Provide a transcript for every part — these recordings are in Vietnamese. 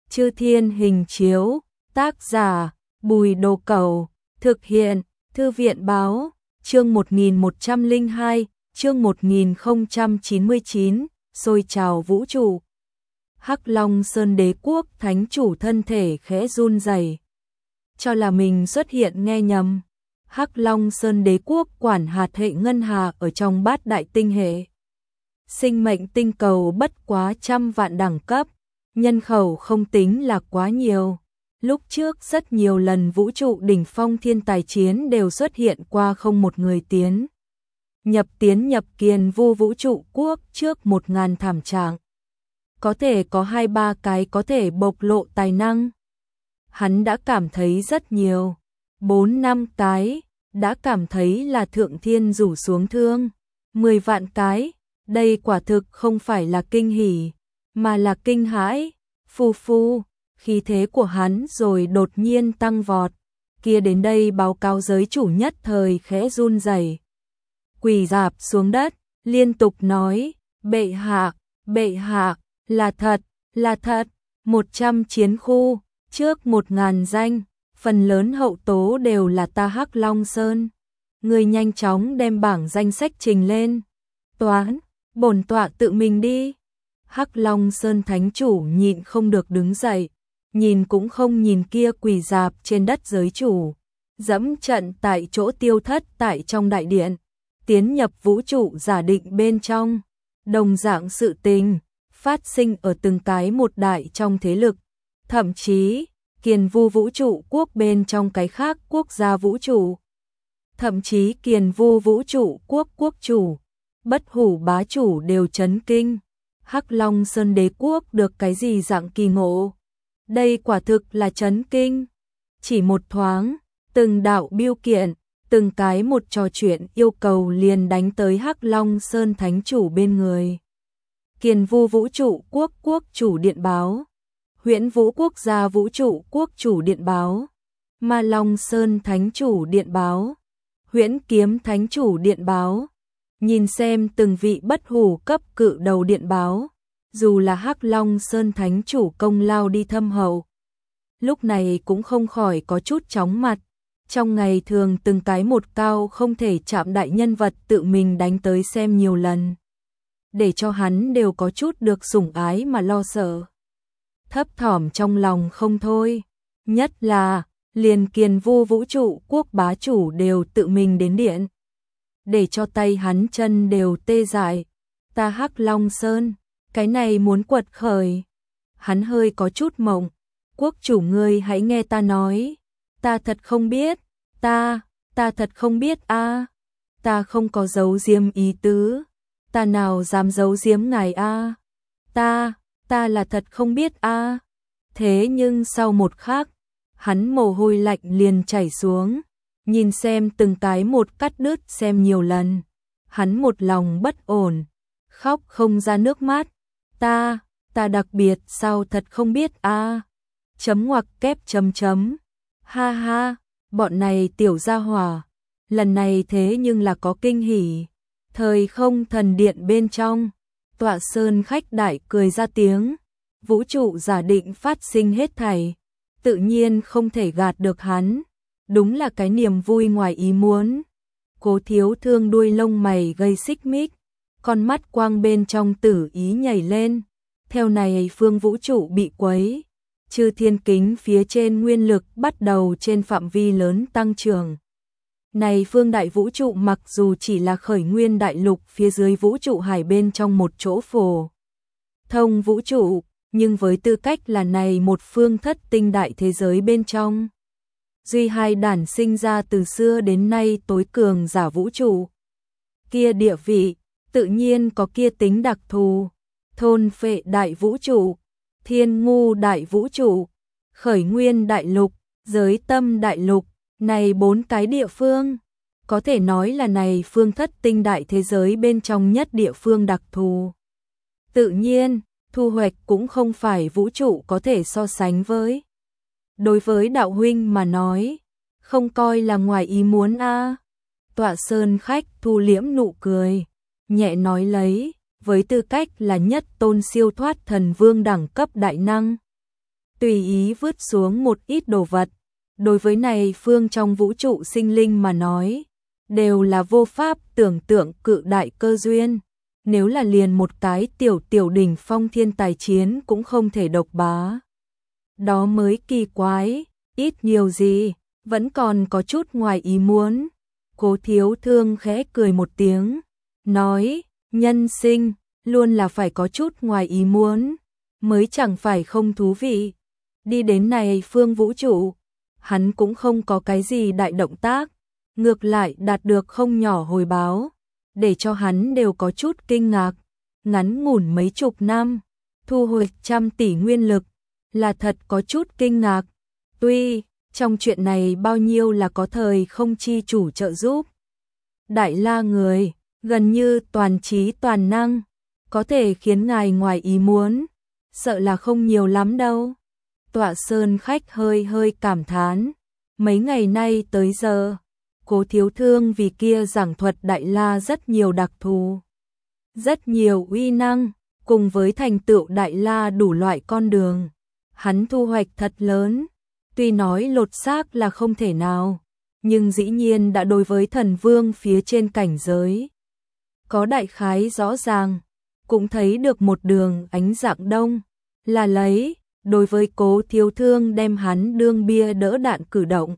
Chư Thiên Hình Chiếu, tác giả Bùi Đồ Cẩu, thực hiện Thư viện Báo, chương 1102, chương 1099, sôi trào vũ trụ. Hắc Long Sơn Đế Quốc Thánh Chủ thân thể khẽ run rẩy, cho là mình xuất hiện nghe nhầm. Hắc Long Sơn Đế Quốc quản hạt hệ ngân hà ở trong bát đại tinh hệ. Sinh mệnh tinh cầu bất quá trăm vạn đẳng cấp, nhân khẩu không tính là quá nhiều. Lúc trước rất nhiều lần vũ trụ đỉnh phong thiên tài chiến đều xuất hiện qua không một người tiến nhập Kiền Vu vũ trụ quốc trước 1000 thảm trạng. Có thể có 2-3 cái có thể bộc lộ tài năng. Hắn đã cảm thấy rất nhiều. 4-5 cái, đã cảm thấy là thượng thiên rủ xuống thương. 10 vạn cái, đây quả thực không phải là kinh hỉ, mà là kinh hãi. Phu, khí thế của hắn rồi đột nhiên tăng vọt. Kia đến đây báo cáo giới chủ nhất thời khẽ run rẩy, quỳ rạp xuống đất, liên tục nói, bệ hạ, là thật, 100 chiến khu, trước 1000 danh, phần lớn hậu tố đều là ta Hắc Long Sơn. Người nhanh chóng đem bảng danh sách trình lên. Bổn tọa tự mình đi. Hắc Long Sơn Thánh Chủ nhịn không được đứng dậy, nhìn cũng không nhìn kia quỳ rạp trên đất giới chủ, dẫm trận tại chỗ tiêu thất tại trong đại điện, tiến nhập vũ trụ giả định bên trong. Đồng dạng sự tình phát sinh ở từng cái một đại trong thế lực, thậm chí Kiền Vu vũ trụ quốc bên trong cái khác quốc gia vũ trụ, thậm chí Kiền Vu vũ trụ quốc quốc chủ, Bất Hủ bá chủ đều chấn kinh. Hắc Long Sơn Đế Quốc được cái gì dạng kỳ ngộ? Đây quả thực là chấn kinh. Chỉ một thoáng, từng đạo biêu kiện, từng cái một trò chuyện yêu cầu liền đánh tới Hắc Long Sơn Thánh Chủ bên người. Kiền Vu vũ trụ quốc quốc chủ điện báo, Huyễn Vũ quốc gia vũ trụ quốc chủ điện báo, Ma Long Sơn Thánh Chủ điện báo, Huyễn Kiếm Thánh Chủ điện báo. Nhìn xem từng vị bất hủ cấp cự đầu điện báo, dù là Hắc Long Sơn Thánh Chủ công lao đi thâm hậu, lúc này cũng không khỏi có chút chóng mặt. Trong ngày thường từng cái một cao không thể chạm đại nhân vật tự mình đánh tới xem nhiều lần, để cho hắn đều có chút được sủng ái mà lo sợ. Thấp thỏm trong lòng không thôi, nhất là liền Kiền Vu vũ trụ quốc bá chủ đều tự mình đến điện, để cho tay hắn chân đều tê dại. Ta Hắc Long Sơn, cái này muốn quật khởi. Hắn hơi có chút mộng. Quốc chủ ngươi hãy nghe ta nói. Ta thật không biết. Ta thật không biết a. Ta không có giấu giếm ý tứ. Ta nào dám giấu giếm ngài a. Ta là thật không biết a. Thế nhưng sau một khắc, hắn mồ hôi lạnh liền chảy xuống. Nhìn xem từng cái một cắt đứt xem nhiều lần, hắn một lòng bất ổn, khóc không ra nước mắt. Ta đặc biệt sao thật không biết a. Chấm ngoặc kép chấm chấm. Ha ha, bọn này tiểu gia hỏa, lần này thế nhưng là có kinh hỉ. Thời không thần điện bên trong, Tọa Sơn khách đại cười ra tiếng, vũ trụ giả định phát sinh hết thảy, tự nhiên không thể gạt được hắn. Đúng là cái niềm vui ngoài ý muốn. Cố Thiếu Thương đuôi lông mày gây xích mích, con mắt quang bên trong tử ý nhảy lên. Theo này phương vũ trụ bị quấy, chư thiên kính phía trên nguyên lực bắt đầu trên phạm vi lớn tăng trưởng. Này phương đại vũ trụ mặc dù chỉ là khởi nguyên đại lục phía dưới vũ trụ hải bên trong một chỗ phổ thông vũ trụ, nhưng với tư cách là này một phương thất tinh đại thế giới bên trong, duy hai đản sinh ra từ xưa đến nay tối cường giả vũ trụ. Kia địa vị, tự nhiên có kia tính đặc thù. Thôn Phệ đại vũ trụ, Thiên Ngu đại vũ trụ, Khởi Nguyên đại lục, Giới Tâm đại lục, này 4 cái địa phương, có thể nói là này phương thất tinh đại thế giới bên trong nhất địa phương đặc thù. Tự nhiên, thu hoạch cũng không phải vũ trụ có thể so sánh với. Đối với đạo huynh mà nói, không coi là ngoài ý muốn a. Tọa Sơn khách thu liễm nụ cười, nhẹ nói lấy, với tư cách là nhất tôn siêu thoát thần vương đẳng cấp đại năng, tùy ý vứt xuống một ít đồ vật. Đối với này phương trong vũ trụ sinh linh mà nói, đều là vô pháp tưởng tượng cự đại cơ duyên. Nếu là liền một cái tiểu đỉnh phong thiên tài chiến cũng không thể độc bá. Đó mới kỳ quái, ít nhiều gì, vẫn còn có chút ngoài ý muốn. Cố Thiếu Thương khẽ cười một tiếng, nói, nhân sinh, luôn là phải có chút ngoài ý muốn, mới chẳng phải không thú vị. Đi đến này phương vũ trụ, hắn cũng không có cái gì đại động tác, ngược lại đạt được không nhỏ hồi báo, để cho hắn đều có chút kinh ngạc. Ngắn ngủn mấy chục năm, thu hồi trăm tỷ nguyên lực, là thật có chút kinh ngạc. Tuy, trong chuyện này bao nhiêu là có thời không chi chủ trợ giúp. Đại La người, gần như toàn trí toàn năng, có thể khiến ngài ngoài ý muốn, sợ là không nhiều lắm đâu. Tọa Sơn khách hơi cảm thán, mấy ngày nay tới giờ, Cố Thiếu Thương vì kia giảng thuật Đại La rất nhiều đặc thù, rất nhiều uy năng, cùng với thành tựu Đại La đủ loại con đường. Hắn thu hoạch thật lớn, tuy nói lột xác là không thể nào, nhưng dĩ nhiên đã đối với thần vương phía trên cảnh giới có đại khái rõ ràng, cũng thấy được một đường ánh dạng đông, là lấy, đối với Cố Thiếu Thương đem hắn đương bia đỡ đạn cử động.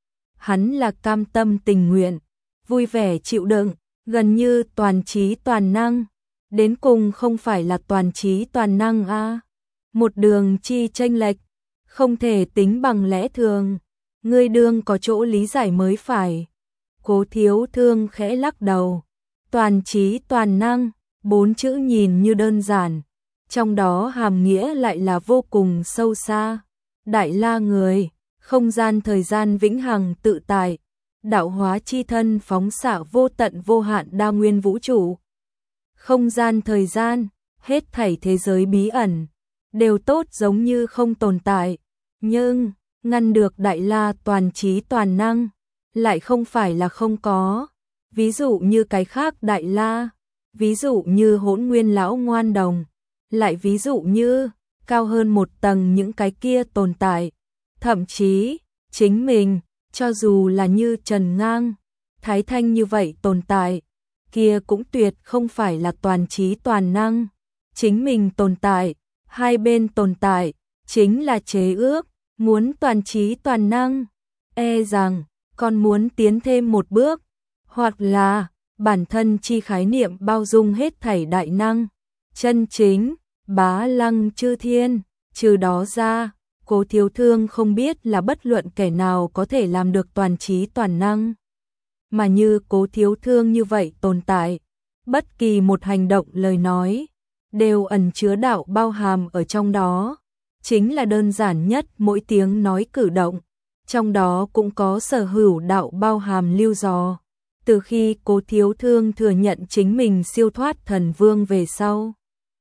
Hắn là cam tâm tình nguyện, vui vẻ chịu đựng, gần như toàn trí toàn năng, đến cùng không phải là toàn trí toàn năng a. Một đường chi chênh lệch, không thể tính bằng lẽ thường, ngươi đương có chỗ lý giải mới phải. Cố Thiếu Thương khẽ lắc đầu, toàn trí toàn năng, 4 chữ nhìn như đơn giản, trong đó hàm nghĩa lại là vô cùng sâu xa. Đại La người, không gian thời gian vĩnh hằng tự tại, đạo hóa chi thân phóng xạ vô tận vô hạn đa nguyên vũ trụ. Không gian thời gian, hết thảy thế giới bí ẩn, đều tốt giống như không tồn tại, nhưng ngăn được Đại La toàn trí toàn năng, lại không phải là không có. Ví dụ như cái khác Đại La, ví dụ như Hỗn Nguyên lão ngoan đồng, lại ví dụ như cao hơn một tầng những cái kia tồn tại, thậm chí chính mình, cho dù là như Trần Ngang, Thái Thanh như vậy tồn tại, kia cũng tuyệt không phải là toàn trí toàn năng. Chính mình tồn tại, hai bên tồn tại, chính là chế ước, muốn toàn trí toàn năng, e rằng còn muốn tiến thêm một bước, hoặc là bản thân chi khái niệm bao dung hết thảy đại năng, chân chính, bá lăng chư thiên. Trừ đó ra, Cố Thiếu Thương không biết là bất luận kẻ nào có thể làm được toàn trí toàn năng. Mà như Cố Thiếu Thương như vậy tồn tại, bất kỳ một hành động lời nói, đều ẩn chứa đạo bao hàm ở trong đó. Chính là đơn giản nhất mỗi tiếng nói cử động, trong đó cũng có sở hữu đạo bao hàm lưu dò. Từ khi Cố Thiếu Thương thừa nhận chính mình siêu thoát thần vương về sau,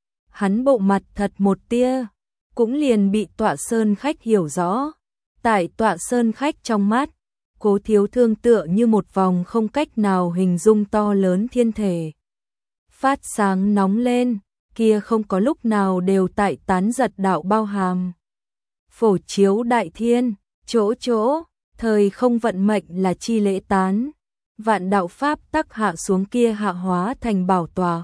hắn bộ mặt thật một tia, cũng liền bị Tọa Sơn khách hiểu rõ. Tại Tọa Sơn khách trong mắt, Cố Thiếu Thương tựa như một vòng không cách nào hình dung to lớn thiên thể. Phát sáng nóng lên, kia không có lúc nào đều tại tán giật đạo bao hàm. Phổ chiếu đại thiên, chỗ chỗ, thời không vận mệnh là chi lễ tán. Vạn đạo pháp tắc hạ xuống kia hạ hóa thành bảo tòa.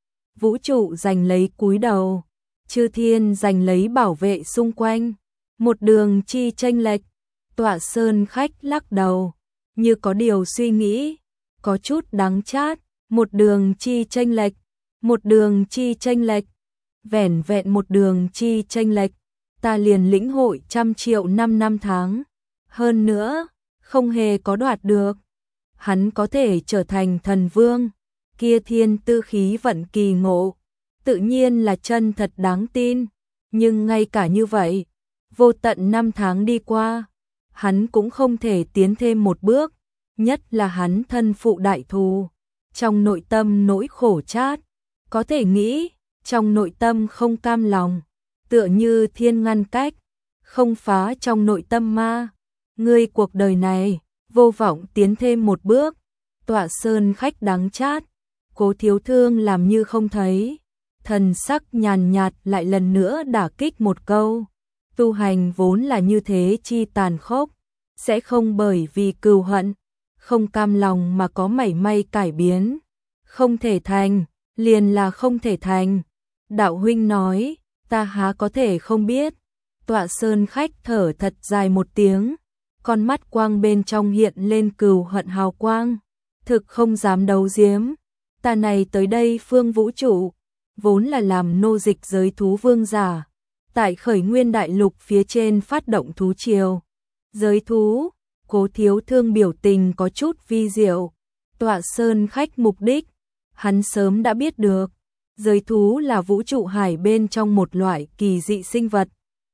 Vũ trụ giành lấy cúi đầu, chư thiên giành lấy bảo vệ xung quanh. Một đường chi chênh lệch, Tọa Sơn khách lắc đầu, như có điều suy nghĩ, có chút đắng chát. Một đường chi chênh lệch, một đường chi chênh lệch, vẻn vẹn một đường chi chênh lệch, ta liền lĩnh hội 100 triệu năm tháng. Hơn nữa, không hề có đoạt được. Hắn có thể trở thành thần vương, kia thiên tư khí vận kỳ ngộ, tự nhiên là chân thật đáng tin. Nhưng ngay cả như vậy, vô tận năm tháng đi qua, hắn cũng không thể tiến thêm một bước, nhất là hắn thân phụ đại thù. Trong nội tâm nỗi khổ chát, có thể nghĩ, trong nội tâm không cam lòng, tựa như thiên ngăn cách, không phá trong nội tâm ma. Ngươi cuộc đời này, vô vọng tiến thêm một bước. Tọa Sơn khách đắng chát, Cố Thiếu Thương làm như không thấy, thần sắc nhàn nhạt lại lần nữa đả kích một câu. Tu hành vốn là như thế chi tàn khốc, sẽ không bởi vì cừu hận, không cam lòng mà có mảy may cải biến. Không thể thành, liền là không thể thành. Đạo huynh nói, ta há có thể không biết. Tọa Sơn Khách thở thật dài một tiếng, con mắt quang bên trong hiện lên cừu hận hào quang. Thực không dám đấu giếm, ta này tới đây phương vũ trụ, vốn là làm nô dịch giới thú vương giả. Tại khởi nguyên đại lục phía trên phát động thú triều. Giới thú, Cố Thiếu Thương biểu tình có chút vi diệu. Tọa Sơn Khách mục đích, hắn sớm đã biết được. Giới thú là vũ trụ hải bên trong một loại kỳ dị sinh vật.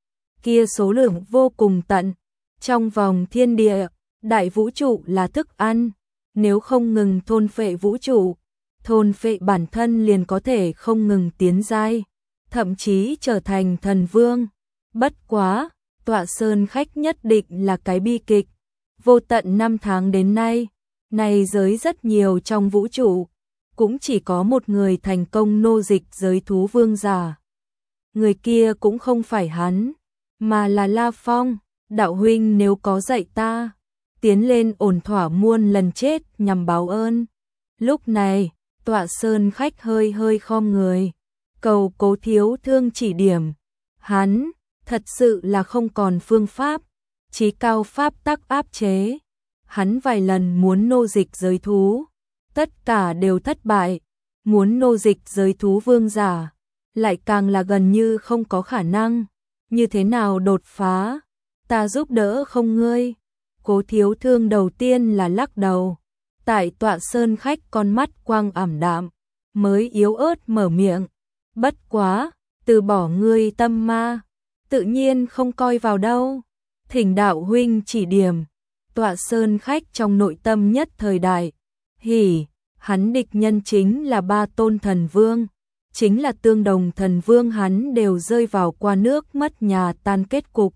Kia số lượng vô cùng tận. Trong vòng thiên địa, đại vũ trụ là thức ăn. Nếu không ngừng thôn phệ vũ trụ, thôn phệ bản thân liền có thể không ngừng tiến giai, thậm chí trở thành thần vương. Bất quá, Tọa Sơn Khách nhất định là cái bi kịch. Vô tận năm tháng đến nay, này giới rất nhiều trong vũ trụ, cũng chỉ có một người thành công nô dịch giới thú vương giả. Người kia cũng không phải hắn, mà là La Phong. Đạo huynh nếu có dạy ta, tiến lên ổn thỏa muôn lần chết nhằm báo ơn. Lúc này, Tọa Sơn Khách hơi hơi khom người, cầu Cố Thiếu Thương chỉ điểm. Hắn, thật sự là không còn phương pháp, chí cao pháp tắc áp chế. Hắn vài lần muốn nô dịch giới thú, tất cả đều thất bại. Muốn nô dịch giới thú vương giả, lại càng là gần như không có khả năng. Như thế nào đột phá? Ta giúp đỡ không ngươi? Cố Thiếu Thương đầu tiên là lắc đầu. Tại Tọa Sơn Khách con mắt quang ảm đạm, mới yếu ớt mở miệng. Bất quá, từ bỏ ngươi tâm ma, tự nhiên không coi vào đâu. Thỉnh đạo huynh chỉ điểm. Tọa Sơn Khách trong nội tâm nhất thời đại hỉ, hắn địch nhân chính là 3 tôn thần vương, chính là tương đồng thần vương, hắn đều rơi vào qua nước mất nhà tan kết cục.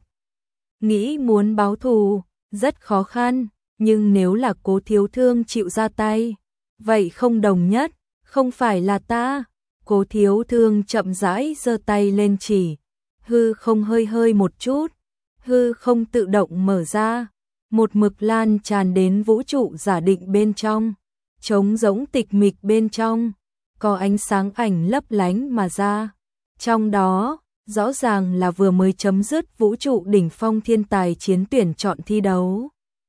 Nghĩ muốn báo thù, rất khó khăn, nhưng nếu là Cố Thiếu Thương chịu ra tay, vậy không đồng nhất, không phải là ta. Cố Thiếu Thương chậm rãi giơ tay lên chỉ, hư không hơi hơi một chút, hư không tự động mở ra, một mực lan tràn đến vũ trụ giả định bên trong, trống rỗng tịch mịch bên trong, có ánh sáng ảnh lấp lánh mà ra. Trong đó, rõ ràng là vừa mới chấm dứt vũ trụ đỉnh phong thiên tài chiến tuyển chọn thi đấu.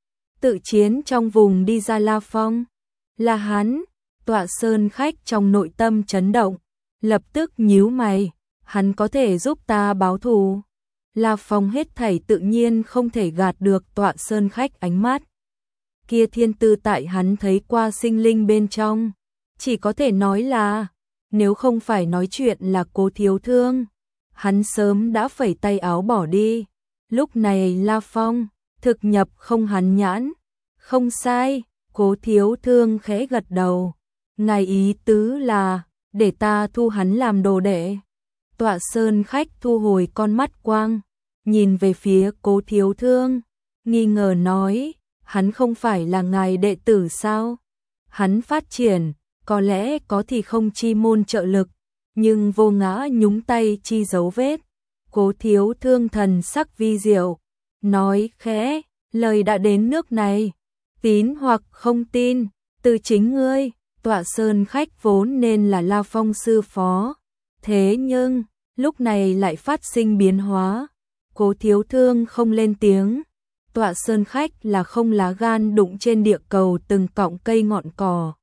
Tự chiến trong vùng đi ra La Phong, là hắn. Tọa Sơn Khách trong nội tâm chấn động, lập tức nhíu mày, hắn có thể giúp ta báo thù. La Phong hết thảy tự nhiên không thể gạt được Tọa Sơn Khách ánh mắt. Kia thiên tư tại hắn thấy qua sinh linh bên trong, chỉ có thể nói là, nếu không phải nói chuyện là Cố Thiếu Thương, hắn sớm đã phẩy tay áo bỏ đi. Lúc này La Phong, thực nhập không hắn nhãn. Không sai, Cố Thiếu Thương khẽ gật đầu. Ngài ý tứ là, để ta thu hắn làm đồ đệ. Tọa Sơn Khách thu hồi con mắt quang, nhìn về phía Cố Thiếu Thương, nghi ngờ nói, hắn không phải là ngài đệ tử sao? Hắn phát triển, có lẽ có thì không chi môn trợ lực, nhưng vô ngã nhúng tay chi dấu vết. Cố Thiếu Thương thần sắc vi diệu, nói khẽ, lời đã đến nước này, tín hoặc không tin, từ chính ngươi. Tọa Sơn Khách vốn nên là La Phong sư phó, thế nhưng, lúc này lại phát sinh biến hóa. Cố Thiếu Thương không lên tiếng. Tọa Sơn Khách là không lá gan đụng trên địa cầu từng cọng cây ngọn cỏ.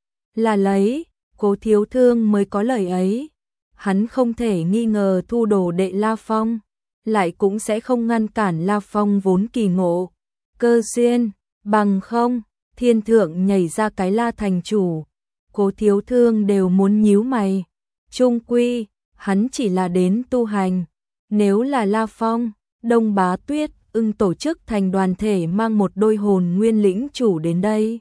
Là lấy, Cố Thiếu Thương mới có lời ấy. Hắn không thể nghi ngờ thu đồ đệ La Phong, lại cũng sẽ không ngăn cản La Phong vốn kỳ ngộ. Cơ duyên, bằng không, thiên thượng nhảy ra cái La thành chủ. Cố Thiếu Thương đều muốn nhíu mày. Chung quy, hắn chỉ là đến tu hành. Nếu là La Phong, Đông Bá Tuyết, Ưng tổ chức thành đoàn thể mang một đôi hồn nguyên lĩnh chủ đến đây,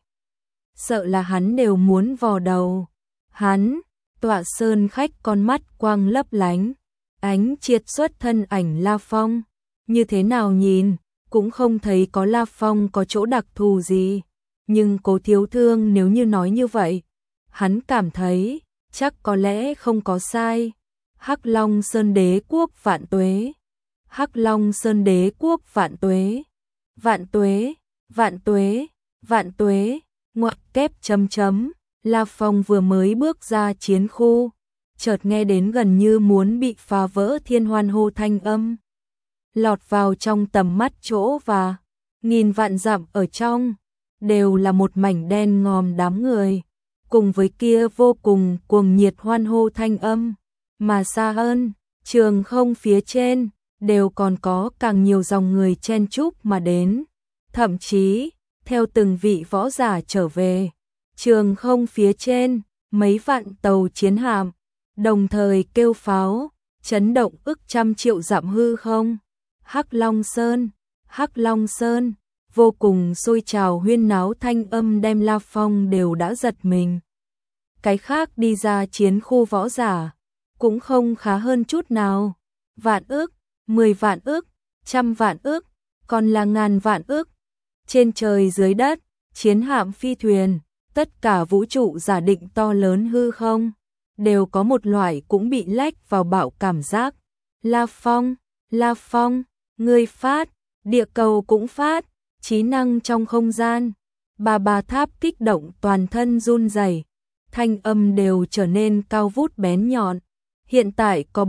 sợ là hắn đều muốn vò đầu. Hắn, Tọa Sơn Khách con mắt quang lấp lánh, ánh triệt xuất thân ảnh La Phong. Như thế nào nhìn, cũng không thấy có La Phong có chỗ đặc thù gì. Nhưng Cố Thiếu Thương nếu như nói như vậy, hắn cảm thấy, chắc có lẽ không có sai. Hắc Long Sơn Đế quốc vạn tuế. Hắc Long Sơn đế quốc vạn tuế, vạn tuế, vạn tuế, vạn tuế, ngoặc kép chấm chấm. La Phong vừa mới bước ra chiến khu, chợt nghe đến gần như muốn bị phá vỡ thiên hoan hô thanh âm. Lọt vào trong tầm mắt chỗ và nghìn vạn dặm ở trong, đều là một mảnh đen ngòm đám người, cùng với kia vô cùng cuồng nhiệt hoan hô thanh âm. Mà xa hơn, trường không phía trên, đều còn có càng nhiều dòng người chen chúc mà đến. Thậm chí, theo từng vị võ giả trở về, trường không phía trên, mấy vạn tàu chiến hạm, đồng thời kêu pháo, chấn động ức trăm triệu dặm hư không. Hắc Long Sơn, Hắc Long Sơn, vô cùng sôi trào huyên náo thanh âm đem La Phong đều đã giật mình. Cái khác đi ra chiến khu võ giả, cũng không khá hơn chút nào. Vạn ức, 10 vạn ức, trăm vạn ức, còn là ngàn vạn ức. Trên trời dưới đất, chiến hạm phi thuyền, tất cả vũ trụ giả định to lớn hư không, đều có một loại cũng bị lách vào bạo cảm giác. La Phong, ngươi phát, địa cầu cũng phát, trí năng trong không gian. Bà tháp kích động toàn thân run rẩy, thanh âm đều trở nên cao vút bén nhọn. Hiện tại có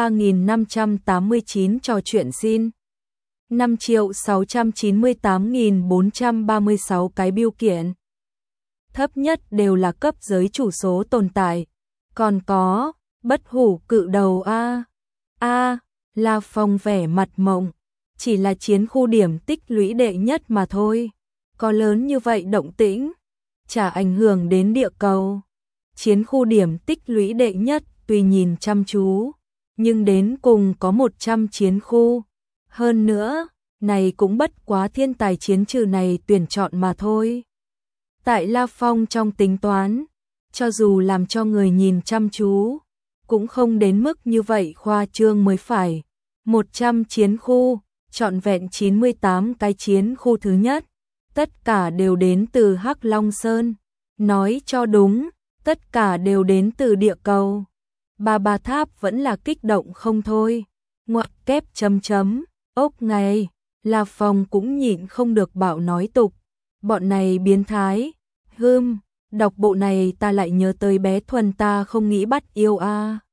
43.589 trò chuyện xin. 5.698.436 cái biêu kiện. Thấp nhất đều là cấp giới chủ số tồn tại. Còn có, bất hủ cự đầu La Phong vẻ mặt mộng. Chỉ là chiến khu điểm tích lũy đệ nhất mà thôi. Có lớn như vậy động tĩnh, chả ảnh hưởng đến địa cầu. Chiến khu điểm tích lũy đệ nhất tuy nhìn chăm chú, nhưng đến cùng có 100 chiến khu. Hơn nữa, này cũng bất quá thiên tài chiến trừ này tuyển chọn mà thôi. Tại La Phong trong tính toán, cho dù làm cho người nhìn chăm chú, cũng không đến mức như vậy khoa trương mới phải. 100 chiến khu, trọn vẹn 98 cái chiến khu thứ nhất, tất cả đều đến từ Hắc Long Sơn. Nói cho đúng, tất cả đều đến từ địa cầu. Bà tháp vẫn là kích động không thôi. Ngoặc kép chấm chấm, ốc ngày, La Phong cũng nhịn không được bảo nói tục. Bọn này biến thái, đọc bộ này ta lại nhớ tới bé Thuần ta không nghĩ bắt yêu